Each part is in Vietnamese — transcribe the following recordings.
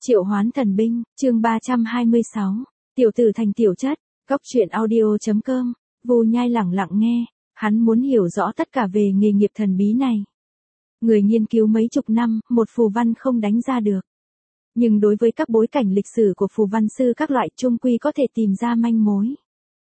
Triệu hoán thần binh, chương 326. Tiểu tử thành tiểu chất, Cóc truyện audio.com. Vu Nhai lẳng lặng nghe, hắn muốn hiểu rõ tất cả về nghề nghiệp thần bí này. Người nghiên cứu mấy chục năm, một phù văn không đánh ra được. Nhưng đối với các bối cảnh lịch sử của phù văn sư các loại chung quy có thể tìm ra manh mối.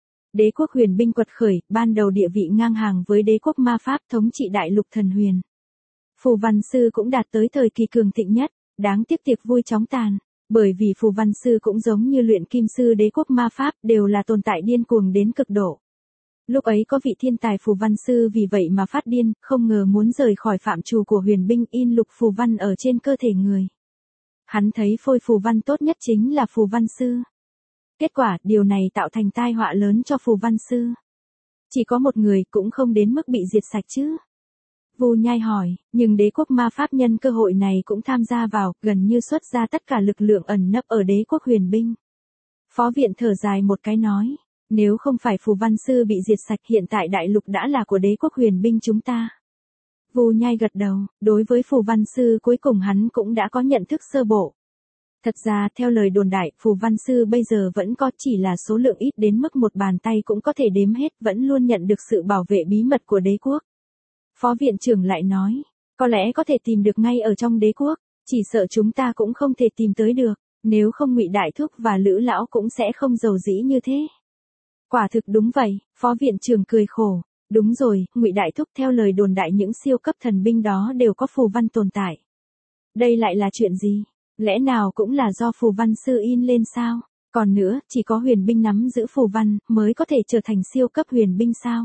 Đế quốc huyền binh quật khởi, ban đầu địa vị ngang hàng với đế quốc ma pháp thống trị đại lục thần huyền. Phù văn sư cũng đạt tới thời kỳ cường thịnh nhất, đáng tiếc tiệc vui chóng tàn, bởi vì phù văn sư cũng giống như luyện kim sư đế quốc ma pháp đều là tồn tại điên cuồng đến cực độ. Lúc ấy có vị thiên tài phù văn sư vì vậy mà phát điên, không ngờ muốn rời khỏi phạm trù của huyền binh in lục phù văn ở trên cơ thể người. Hắn thấy phôi phù văn tốt nhất chính là phù văn sư. Kết quả, điều này tạo thành tai họa lớn cho phù văn sư. Chỉ có một người cũng không đến mức bị diệt sạch chứ. Vu Nhai hỏi, nhưng đế quốc ma pháp nhân cơ hội này cũng tham gia vào, gần như xuất ra tất cả lực lượng ẩn nấp ở đế quốc huyền binh. Phó viện thở dài một cái nói, nếu không phải phù văn sư bị diệt sạch hiện tại đại lục đã là của đế quốc huyền binh chúng ta. Vu Nhai gật đầu, đối với phù văn sư cuối cùng hắn cũng đã có nhận thức sơ bộ. Thật ra theo lời đồn đại, phù văn sư bây giờ vẫn có chỉ là số lượng ít đến mức một bàn tay cũng có thể đếm hết, vẫn luôn nhận được sự bảo vệ bí mật của đế quốc. Phó viện trưởng lại nói, có lẽ có thể tìm được ngay ở trong đế quốc, chỉ sợ chúng ta cũng không thể tìm tới được, nếu không Ngụy Đại Thúc và Lữ Lão cũng sẽ không giàu dĩ như thế. Quả thực đúng vậy, phó viện trưởng cười khổ, đúng rồi, Ngụy Đại Thúc theo lời đồn đại những siêu cấp thần binh đó đều có phù văn tồn tại. Đây lại là chuyện gì? Lẽ nào cũng là do phù văn sư in lên sao? Còn nữa, chỉ có huyền binh nắm giữ phù văn mới có thể trở thành siêu cấp huyền binh sao?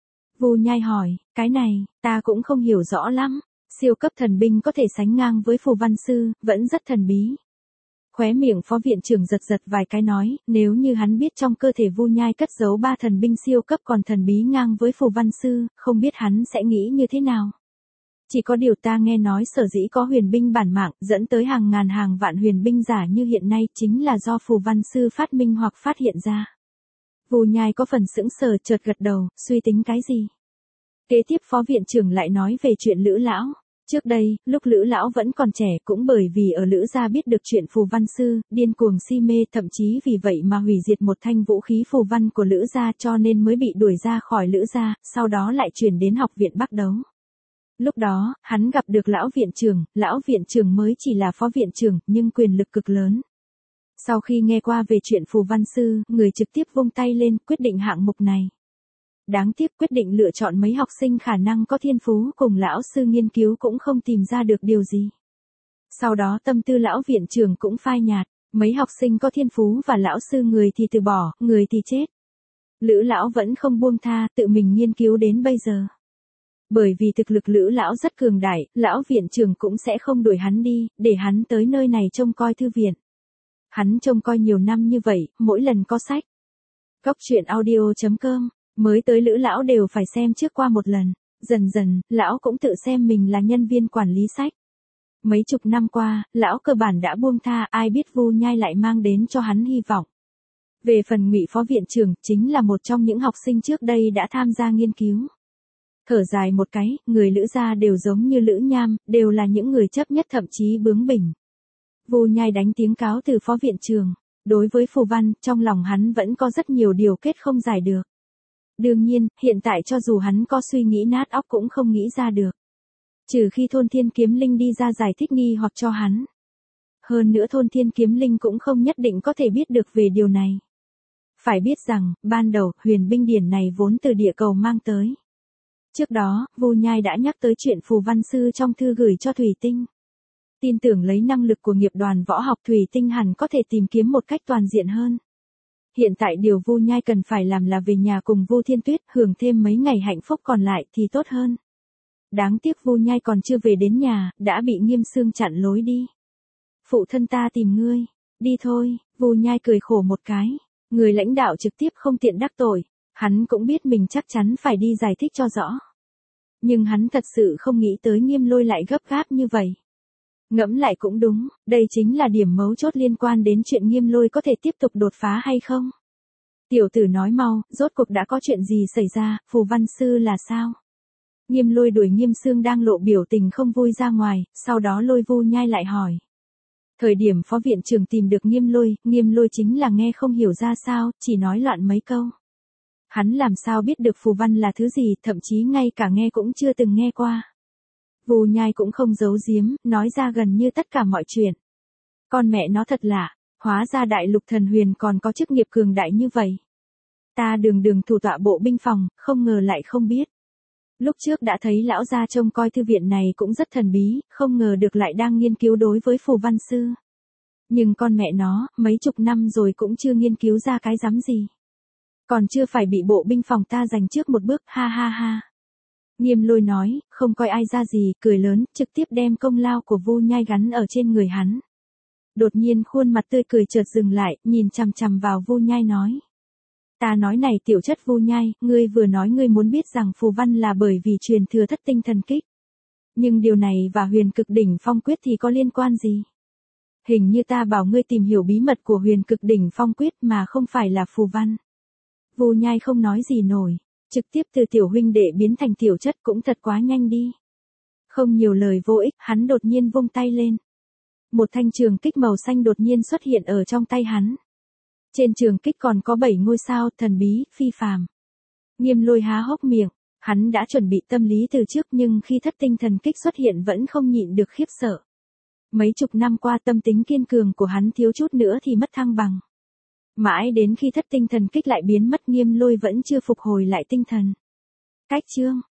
Vu Nhai hỏi, cái này, ta cũng không hiểu rõ lắm, siêu cấp thần binh có thể sánh ngang với phù văn sư, vẫn rất thần bí. Khóe miệng phó viện trưởng giật giật vài cái nói, nếu như hắn biết trong cơ thể Vu Nhai cất giấu 3 thần binh siêu cấp còn thần bí ngang với phù văn sư, không biết hắn sẽ nghĩ như thế nào. Chỉ có điều ta nghe nói sở dĩ có huyền binh bản mạng dẫn tới hàng ngàn hàng vạn huyền binh giả như hiện nay chính là do phù văn sư phát minh hoặc phát hiện ra. Vu Nhai có phần sững sờ chợt gật đầu, suy tính cái gì? Kế tiếp phó viện trưởng lại nói về chuyện Lữ Lão. Trước đây, lúc Lữ Lão vẫn còn trẻ cũng bởi vì ở Lữ gia biết được chuyện phù văn sư, điên cuồng si mê thậm chí vì vậy mà hủy diệt một thanh vũ khí phù văn của Lữ gia cho nên mới bị đuổi ra khỏi Lữ gia, sau đó lại chuyển đến học viện Bắc Đấu. Lúc đó, hắn gặp được lão viện trưởng mới chỉ là phó viện trưởng nhưng quyền lực cực lớn. Sau khi nghe qua về chuyện phù văn sư, người trực tiếp vung tay lên quyết định hạng mục này. Đáng tiếc quyết định lựa chọn mấy học sinh khả năng có thiên phú cùng lão sư nghiên cứu cũng không tìm ra được điều gì. Sau đó tâm tư lão viện trưởng cũng phai nhạt, mấy học sinh có thiên phú và lão sư người thì từ bỏ, người thì chết. Lữ Lão vẫn không buông tha, tự mình nghiên cứu đến bây giờ. Bởi vì thực lực Lữ Lão rất cường đại, lão viện trưởng cũng sẽ không đuổi hắn đi, để hắn tới nơi này trông coi thư viện. Hắn trông coi nhiều năm như vậy, mỗi lần có sách. Cóc truyện audio.com, mới tới Lữ Lão đều phải xem trước qua một lần. Dần dần, lão cũng tự xem mình là nhân viên quản lý sách. Mấy chục năm qua, lão cơ bản đã buông tha, ai biết Vu Nhai lại mang đến cho hắn hy vọng. Về phần Ngụy phó viện trưởng, chính là một trong những học sinh trước đây đã tham gia nghiên cứu. Thở dài một cái, người Lữ gia đều giống như Lữ Nham, đều là những người chấp nhất thậm chí bướng bỉnh. Vu Nhai đánh tiếng cáo từ phó viện trưởng. Đối với phù văn, trong lòng hắn vẫn có rất nhiều điều kết không giải được. Đương nhiên, hiện tại cho dù hắn có suy nghĩ nát óc cũng không nghĩ ra được. Trừ khi Thôn Thiên Kiếm Linh đi ra giải thích nghi hoặc cho hắn. Hơn nữa Thôn Thiên Kiếm Linh cũng không nhất định có thể biết được về điều này. Phải biết rằng, ban đầu, huyền binh điển này vốn từ địa cầu mang tới. Trước đó, Vu Nhai đã nhắc tới chuyện phù văn sư trong thư gửi cho Thủy Tinh. Tin tưởng lấy năng lực của nghiệp đoàn võ học Thủy Tinh hẳn có thể tìm kiếm một cách toàn diện hơn. Hiện tại điều Vu Nhai cần phải làm là về nhà cùng Vu Thiên Tuyết hưởng thêm mấy ngày hạnh phúc còn lại thì tốt hơn. Đáng tiếc Vu Nhai còn chưa về đến nhà, đã bị Nghiêm Xương chặn lối đi. Phụ thân ta tìm ngươi, đi thôi, Vu Nhai cười khổ một cái. Người lãnh đạo trực tiếp không tiện đắc tội, hắn cũng biết mình chắc chắn phải đi giải thích cho rõ. Nhưng hắn thật sự không nghĩ tới Nghiêm Lôi lại gấp gáp như vậy. Ngẫm lại cũng đúng, đây chính là điểm mấu chốt liên quan đến chuyện Nghiêm Lôi có thể tiếp tục đột phá hay không. Tiểu tử nói mau, rốt cuộc đã có chuyện gì xảy ra, phù văn sư là sao? Nghiêm Lôi đuổi Nghiêm Xương đang lộ biểu tình không vui ra ngoài, sau đó lôi Vu Nhai lại hỏi. Thời điểm phó viện trưởng tìm được Nghiêm Lôi chính là nghe không hiểu ra sao, chỉ nói loạn mấy câu. Hắn làm sao biết được phù văn là thứ gì, thậm chí ngay cả nghe cũng chưa từng nghe qua. Vu Nhai cũng không giấu giếm, nói ra gần như tất cả mọi chuyện. Con mẹ nó thật lạ, hóa ra đại lục thần huyền còn có chức nghiệp cường đại như vậy. Ta đường thủ tọa bộ binh phòng, không ngờ lại không biết. Lúc trước đã thấy lão gia trông coi thư viện này cũng rất thần bí, không ngờ được lại đang nghiên cứu đối với phù văn sư. Nhưng con mẹ nó, mấy chục năm rồi cũng chưa nghiên cứu ra cái rắm gì. Còn chưa phải bị bộ binh phòng ta giành trước một bước, ha ha ha. Nghiêm Lôi nói, không coi ai ra gì, cười lớn, trực tiếp đem công lao của Vu Nhai gắn ở trên người hắn. Đột nhiên khuôn mặt tươi cười chợt dừng lại, nhìn chằm chằm vào Vu Nhai nói. Ta nói này tiểu chất Vu Nhai, ngươi vừa nói ngươi muốn biết rằng phù văn là bởi vì truyền thừa thất tinh thần kích. Nhưng điều này và huyền cực đỉnh phong quyết thì có liên quan gì? Hình như ta bảo ngươi tìm hiểu bí mật của huyền cực đỉnh phong quyết mà không phải là phù văn. Vu Nhai không nói gì nổi, trực tiếp từ tiểu huynh đệ biến thành tiểu chất cũng thật quá nhanh đi. Không nhiều lời vô ích, hắn đột nhiên vung tay lên. Một thanh trường kích màu xanh đột nhiên xuất hiện ở trong tay hắn. Trên trường kích còn có 7 ngôi sao thần bí, phi phàm. Nghiêm Lôi há hốc miệng, hắn đã chuẩn bị tâm lý từ trước nhưng khi thất tinh thần kích xuất hiện vẫn không nhịn được khiếp sợ. Mấy chục năm qua tâm tính kiên cường của hắn thiếu chút nữa thì mất thăng bằng. Mãi đến khi thất tinh thần kích lại biến mất Nghiêm Lôi vẫn chưa phục hồi lại tinh thần. Cách chương